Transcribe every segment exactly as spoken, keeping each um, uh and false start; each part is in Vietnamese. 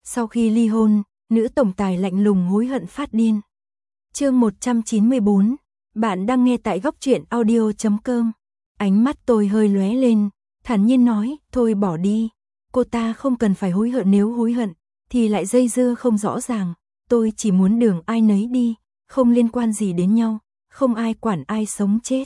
Sau khi ly hôn, nữ tổng tài lạnh lùng hối hận phát điên. Chương một trăm chín mươi bốn, bạn đang nghe tại góc truyện audio chấm com. Ánh mắt tôi hơi lóe lên, thản nhiên nói, thôi bỏ đi. Cô ta không cần phải hối hận, nếu hối hận thì lại dây dưa không rõ ràng. Tôi chỉ muốn đường ai nấy đi, không liên quan gì đến nhau, không ai quản ai sống chết.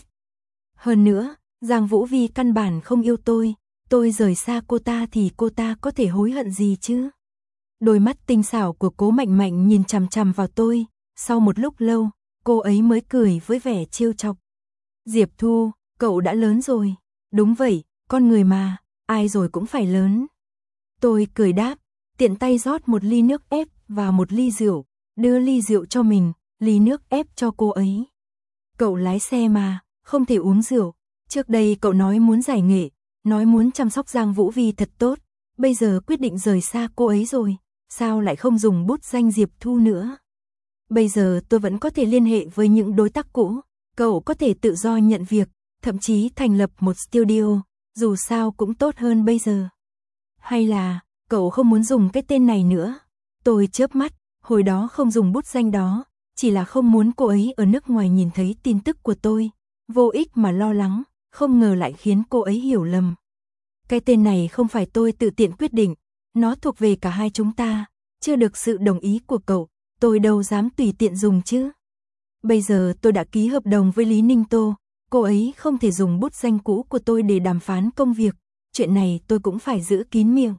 Hơn nữa, Giang Vũ Vi căn bản không yêu tôi, tôi rời xa cô ta thì cô ta có thể hối hận gì chứ? Đôi mắt tinh xảo của Cố Mạnh Mạnh nhìn chằm chằm vào tôi, sau một lúc lâu, cô ấy mới cười với vẻ trêu chọc. Diệp Thu, cậu đã lớn rồi. Đúng vậy, con người mà, ai rồi cũng phải lớn. Tôi cười đáp, tiện tay rót một ly nước ép và một ly rượu, đưa ly rượu cho mình, ly nước ép cho cô ấy. Cậu lái xe mà, không thể uống rượu. Trước đây cậu nói muốn giải nghệ, nói muốn chăm sóc Giang Vũ Vi thật tốt, bây giờ quyết định rời xa cô ấy rồi, sao lại không dùng bút danh Diệp Thu nữa? Bây giờ tôi vẫn có thể liên hệ với những đối tác cũ, cậu có thể tự do nhận việc, thậm chí thành lập một studio, dù sao cũng tốt hơn bây giờ. Hay là, cậu không muốn dùng cái tên này nữa? Tôi chớp mắt, hồi đó không dùng bút danh đó, chỉ là không muốn cô ấy ở nước ngoài nhìn thấy tin tức của tôi, vô ích mà lo lắng, không ngờ lại khiến cô ấy hiểu lầm. Cái tên này không phải tôi tự tiện quyết định, nó thuộc về cả hai chúng ta, chưa được sự đồng ý của cậu, tôi đâu dám tùy tiện dùng chứ. Bây giờ tôi đã ký hợp đồng với Lý Ninh Tô, cô ấy không thể dùng bút danh cũ của tôi để đàm phán công việc, chuyện này tôi cũng phải giữ kín miệng.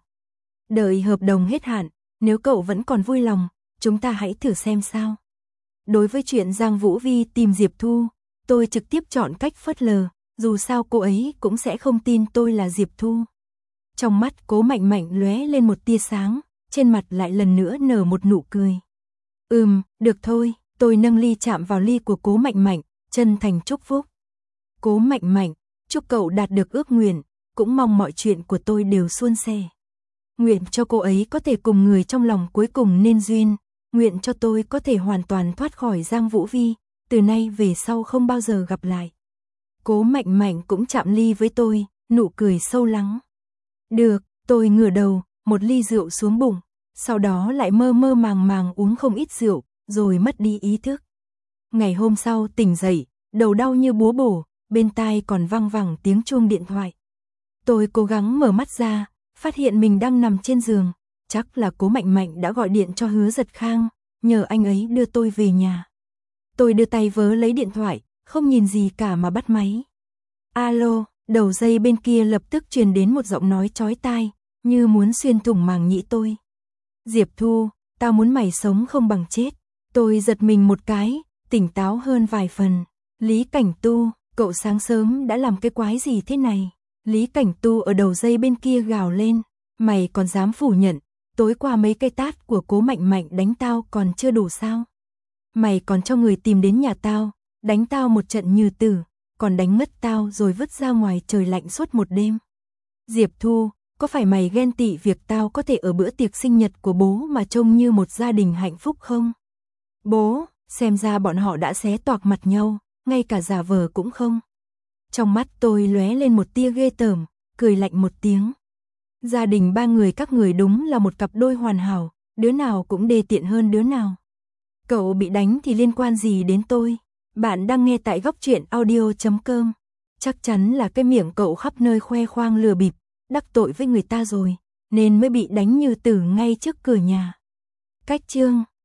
Đợi hợp đồng hết hạn, nếu cậu vẫn còn vui lòng, chúng ta hãy thử xem sao. Đối với chuyện Giang Vũ Vi tìm Diệp Thu, tôi trực tiếp chọn cách phớt lờ, dù sao cô ấy cũng sẽ không tin tôi là Diệp Thu. Trong mắt Cố Mạnh Mạnh lóe lên một tia sáng, trên mặt lại lần nữa nở một nụ cười. Ừm, được thôi, tôi nâng ly chạm vào ly của Cố Mạnh Mạnh, chân thành chúc phúc. Cố Mạnh Mạnh, chúc cậu đạt được ước nguyện, cũng mong mọi chuyện của tôi đều suôn sẻ. Nguyện cho cô ấy có thể cùng người trong lòng cuối cùng nên duyên, nguyện cho tôi có thể hoàn toàn thoát khỏi Giang Vũ Vi, từ nay về sau không bao giờ gặp lại. Cố Mạnh Mạnh cũng chạm ly với tôi, nụ cười sâu lắng. Được, tôi ngửa đầu, một ly rượu xuống bụng, sau đó lại mơ mơ màng màng uống không ít rượu, rồi mất đi ý thức. Ngày hôm sau tỉnh dậy, đầu đau như búa bổ, bên tai còn vang vẳng tiếng chuông điện thoại. Tôi cố gắng mở mắt ra, phát hiện mình đang nằm trên giường, chắc là Cố Mạnh Mạnh đã gọi điện cho Hứa Giật Khang, nhờ anh ấy đưa tôi về nhà. Tôi đưa tay vớ lấy điện thoại, không nhìn gì cả mà bắt máy. Alo, đầu dây bên kia lập tức truyền đến một giọng nói chói tai, như muốn xuyên thủng màng nhĩ tôi. Diệp Thu, tao muốn mày sống không bằng chết. Tôi giật mình một cái, tỉnh táo hơn vài phần. Lý Cảnh Tu, cậu sáng sớm đã làm cái quái gì thế này? Lý Cảnh Tu ở đầu dây bên kia gào lên, mày còn dám phủ nhận, tối qua mấy cây tát của Cố Mạnh Mạnh đánh tao còn chưa đủ sao? Mày còn cho người tìm đến nhà tao, đánh tao một trận như tử, còn đánh ngất tao rồi vứt ra ngoài trời lạnh suốt một đêm. Diệp Thu, có phải mày ghen tị việc tao có thể ở bữa tiệc sinh nhật của bố mà trông như một gia đình hạnh phúc không? Bố, xem ra bọn họ đã xé toạc mặt nhau, ngay cả giả vờ cũng không. Trong mắt tôi lóe lên một tia ghê tởm, cười lạnh một tiếng. Gia đình ba người các người đúng là một cặp đôi hoàn hảo, đứa nào cũng đê tiện hơn đứa nào. Cậu bị đánh thì liên quan gì đến tôi? Bạn đang nghe tại góc truyện audio chấm com. Chắc chắn là cái miệng cậu khắp nơi khoe khoang lừa bịp, đắc tội với người ta rồi, nên mới bị đánh như tử ngay trước cửa nhà. Cách chương